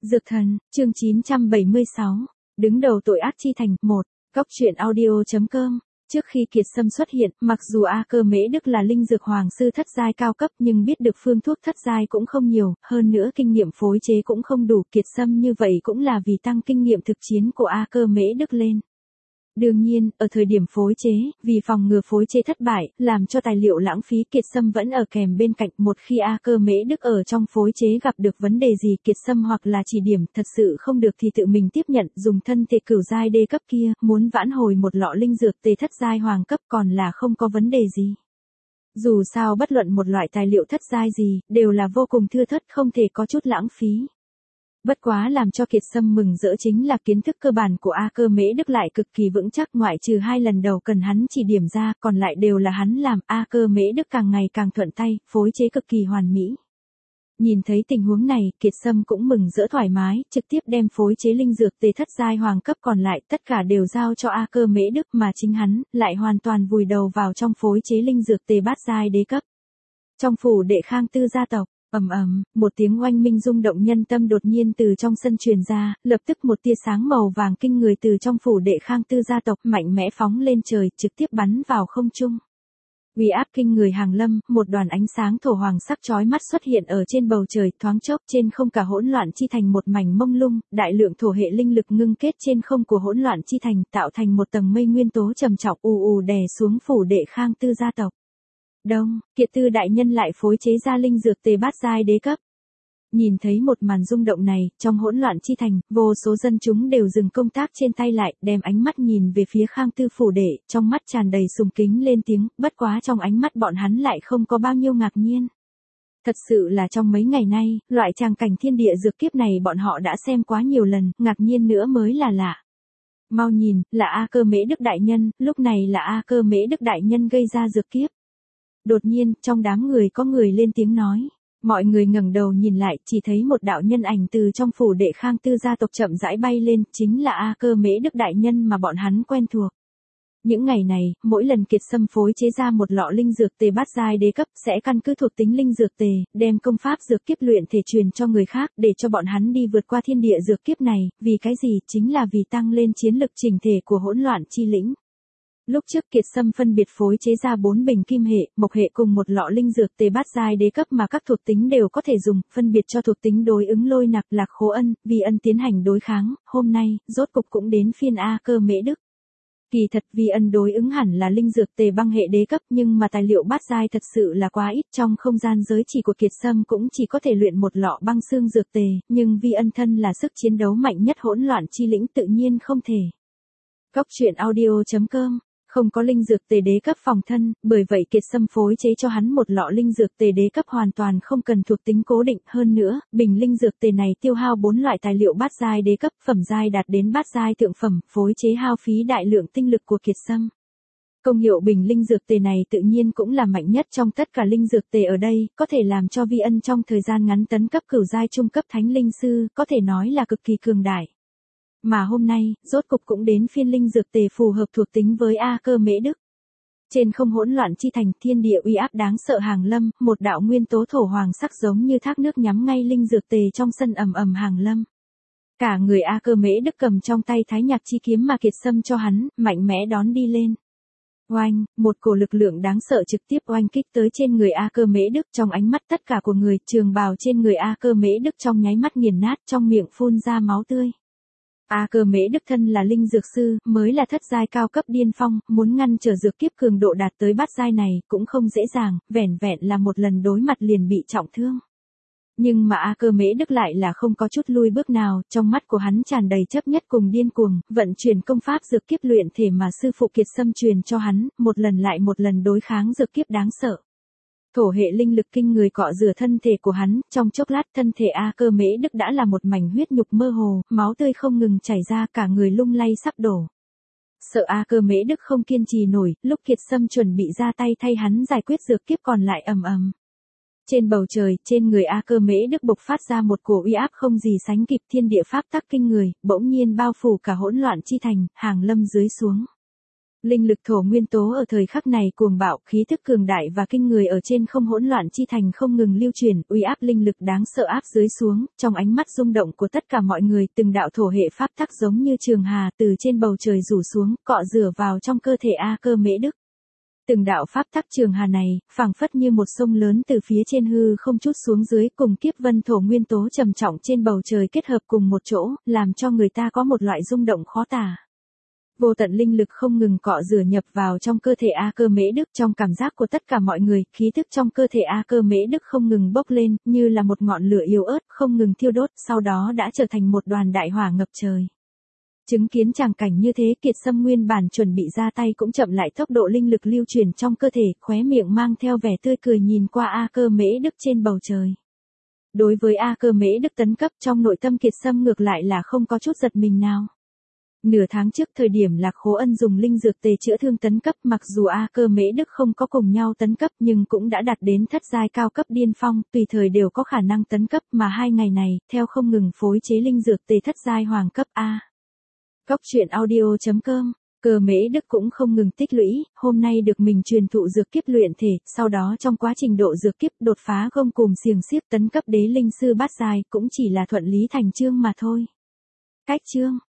Dược thần, chương 976. Đứng đầu tội ác chi thành, 1. Góc truyện audio.com. Trước khi Kiệt Sâm xuất hiện, mặc dù A Cơ Mễ Đức là linh dược hoàng sư thất giai cao cấp nhưng biết được phương thuốc thất giai cũng không nhiều, hơn nữa kinh nghiệm phối chế cũng không đủ. Kiệt Sâm như vậy cũng là vì tăng kinh nghiệm thực chiến của A Cơ Mễ Đức lên. Đương nhiên, ở thời điểm phối chế, vì phòng ngừa phối chế thất bại, làm cho tài liệu lãng phí, Kiệt Sâm vẫn ở kèm bên cạnh. Một khi A Cơ Mễ Đức ở trong phối chế gặp được vấn đề gì, Kiệt Sâm hoặc là chỉ điểm thật sự không được thì tự mình tiếp nhận, dùng thân thể cửu giai đê cấp kia, muốn vãn hồi một lọ linh dược tề thất giai hoàng cấp còn là không có vấn đề gì. Dù sao bất luận một loại tài liệu thất giai gì, đều là vô cùng thưa thớt, không thể có chút lãng phí. Bất quá làm cho Kiệt Sâm mừng rỡ chính là kiến thức cơ bản của A Cơ Mễ Đức lại cực kỳ vững chắc, ngoại trừ 2 lần đầu cần hắn chỉ điểm ra, còn lại đều là hắn làm. A Cơ Mễ Đức càng ngày càng thuận tay, phối chế cực kỳ hoàn mỹ. Nhìn thấy tình huống này, Kiệt Sâm cũng mừng rỡ thoải mái, trực tiếp đem phối chế linh dược tề thất giai hoàng cấp còn lại tất cả đều giao cho A Cơ Mễ Đức, mà chính hắn lại hoàn toàn vùi đầu vào trong phối chế linh dược tề bát giai đế cấp. Trong phủ đệ Khang Tư gia tộc, ầm ầm, một tiếng oanh minh rung động nhân tâm đột nhiên từ trong sân truyền ra, lập tức một tia sáng màu vàng kinh người từ trong phủ đệ Khang Tư gia tộc mạnh mẽ phóng lên trời, trực tiếp bắn vào không trung. Uy áp kinh người hàng lâm, một đoàn ánh sáng thổ hoàng sắc chói mắt xuất hiện ở trên bầu trời, thoáng chốc trên không cả hỗn loạn chi thành một mảnh mông lung, đại lượng thổ hệ linh lực ngưng kết trên không của hỗn loạn chi thành, tạo thành một tầng mây nguyên tố trầm trọng ù ù đè xuống phủ đệ Khang Tư gia tộc. Đông, Kiệt Tư đại nhân lại phối chế ra linh dược tề bát giai đế cấp. Nhìn thấy một màn rung động này, trong hỗn loạn chi thành, vô số dân chúng đều dừng công tác trên tay lại, đem ánh mắt nhìn về phía Khang Tư phủ đệ, trong mắt tràn đầy sùng kính lên tiếng, bất quá trong ánh mắt bọn hắn lại không có bao nhiêu ngạc nhiên. Thật sự là trong mấy ngày nay, loại tràng cảnh thiên địa dược kiếp này bọn họ đã xem quá nhiều lần, ngạc nhiên nữa mới là lạ. Mau nhìn, là A Cơ Mễ Đức đại nhân, lúc này là A Cơ Mễ Đức đại nhân gây ra dược kiếp. Đột nhiên, trong đám người có người lên tiếng nói. Mọi người ngẩng đầu nhìn lại, chỉ thấy một đạo nhân ảnh từ trong phủ đệ Khang Tư gia tộc chậm rãi bay lên, chính là A Cơ Mễ Đức đại nhân mà bọn hắn quen thuộc. Những ngày này, mỗi lần Kiệt Sâm phối chế ra một lọ linh dược tề bát giai đế cấp, sẽ căn cứ thuộc tính linh dược tề, đem công pháp dược kiếp luyện thể truyền cho người khác, để cho bọn hắn đi vượt qua thiên địa dược kiếp này, vì cái gì, chính là vì tăng lên chiến lực chỉnh thể của hỗn loạn chi lĩnh. Lúc trước Kiệt Sâm phân biệt phối chế ra 4 bình kim hệ, mộc hệ cùng một lọ linh dược tề bát giai đế cấp mà các thuộc tính đều có thể dùng, phân biệt cho thuộc tính đối ứng Lôi Nặc, Lạc Khố Ân, Vi Ân tiến hành đối kháng. Hôm nay, rốt cục cũng đến phiên A Cơ Mễ Đức. Kỳ thật Vi Ân đối ứng hẳn là linh dược tề băng hệ đế cấp, nhưng mà tài liệu bát giai thật sự là quá ít, trong không gian giới chỉ của Kiệt Sâm cũng chỉ có thể luyện một lọ băng xương dược tề, nhưng Vi Ân thân là sức chiến đấu mạnh nhất hỗn loạn chi lĩnh tự nhiên không thể. Góc truyện audio.com. Không có linh dược tề đế cấp phòng thân, bởi vậy Kiệt Sâm phối chế cho hắn một lọ linh dược tề đế cấp hoàn toàn không cần thuộc tính cố định, hơn nữa, bình linh dược tề này tiêu hao 4 loại tài liệu bát giai đế cấp, phẩm giai đạt đến bát giai thượng phẩm, phối chế hao phí đại lượng tinh lực của Kiệt Sâm. Công hiệu bình linh dược tề này tự nhiên cũng là mạnh nhất trong tất cả linh dược tề ở đây, có thể làm cho Vi Ân trong thời gian ngắn tấn cấp cửu giai trung cấp thánh linh sư, có thể nói là cực kỳ cường đại. Mà hôm nay, rốt cục cũng đến phiên linh dược tề phù hợp thuộc tính với A Cơ Mễ Đức. Trên không hỗn loạn chi thành, thiên địa uy áp đáng sợ hàng lâm, một đạo nguyên tố thổ hoàng sắc giống như thác nước nhắm ngay linh dược tề trong sân ầm ầm hàng lâm. Cả người A Cơ Mễ Đức cầm trong tay Thái Nhạc chi kiếm mà Kiệt Sâm cho hắn, mạnh mẽ đón đi lên. Oanh, một cổ lực lượng đáng sợ trực tiếp oanh kích tới trên người A Cơ Mễ Đức, trong ánh mắt tất cả của người, trường bào trên người A Cơ Mễ Đức trong nháy mắt nghiền nát, trong miệng phun ra máu tươi. A Cơ Mễ Đức thân là linh dược sư, mới là thất giai cao cấp điên phong, muốn ngăn trở dược kiếp cường độ đạt tới bát giai này, cũng không dễ dàng, vẻn vẹn là một lần đối mặt liền bị trọng thương. Nhưng mà A Cơ Mễ Đức lại là không có chút lui bước nào, trong mắt của hắn tràn đầy chấp nhất cùng điên cuồng, vận chuyển công pháp dược kiếp luyện thể mà sư phụ Kiệt Sâm truyền cho hắn, một lần lại một lần đối kháng dược kiếp đáng sợ. Thổ hệ linh lực kinh người cọ rửa thân thể của hắn, trong chốc lát thân thể A Cơ Mễ Đức đã là một mảnh huyết nhục mơ hồ, máu tươi không ngừng chảy ra, cả người lung lay sắp đổ. Sợ A Cơ Mễ Đức không kiên trì nổi, lúc Kiệt Sâm chuẩn bị ra tay thay hắn giải quyết dược kiếp còn lại ầm ầm. Trên bầu trời, trên người A Cơ Mễ Đức bộc phát ra một cổ uy áp không gì sánh kịp, thiên địa pháp tắc kinh người, bỗng nhiên bao phủ cả hỗn loạn chi thành, hàng lâm dưới xuống. Linh lực thổ nguyên tố ở thời khắc này cuồng bạo, khí thức cường đại và kinh người ở trên không hỗn loạn chi thành không ngừng lưu truyền, uy áp linh lực đáng sợ áp dưới xuống, trong ánh mắt rung động của tất cả mọi người, từng đạo thổ hệ pháp tắc giống như trường hà từ trên bầu trời rủ xuống, cọ rửa vào trong cơ thể A Cơ Mễ Đức. Từng đạo pháp tắc trường hà này, phảng phất như một sông lớn từ phía trên hư không trút xuống dưới, cùng kiếp vân thổ nguyên tố trầm trọng trên bầu trời kết hợp cùng một chỗ, làm cho người ta có một loại rung động khó tả. Vô tận linh lực không ngừng cọ rửa nhập vào trong cơ thể A Cơ Mễ Đức, trong cảm giác của tất cả mọi người, khí thức trong cơ thể A Cơ Mễ Đức không ngừng bốc lên, như là một ngọn lửa yếu ớt, không ngừng thiêu đốt, sau đó đã trở thành một đoàn đại hỏa ngập trời. Chứng kiến tràng cảnh như thế, Kiệt Sâm nguyên bản chuẩn bị ra tay cũng chậm lại tốc độ linh lực lưu truyền trong cơ thể, khóe miệng mang theo vẻ tươi cười nhìn qua A Cơ Mễ Đức trên bầu trời. Đối với A Cơ Mễ Đức tấn cấp, trong nội tâm Kiệt Sâm ngược lại là không có chút giật mình nào. Nửa tháng trước thời điểm Lạc Khố Ân dùng linh dược tề chữa thương tấn cấp, mặc dù A Cơ Mễ Đức không có cùng nhau tấn cấp nhưng cũng đã đạt đến thất giai cao cấp điên phong, tùy thời đều có khả năng tấn cấp, mà 2 ngày này, theo không ngừng phối chế linh dược tề thất giai hoàng cấp A. Cóc truyện audio.com, Cơ Mễ Đức cũng không ngừng tích lũy, hôm nay được mình truyền thụ dược kiếp luyện thể, sau đó trong quá trình độ dược kiếp đột phá gông cùm xiềng xiếc tấn cấp đế linh sư bát giai cũng chỉ là thuận lý thành chương mà thôi. Cách chương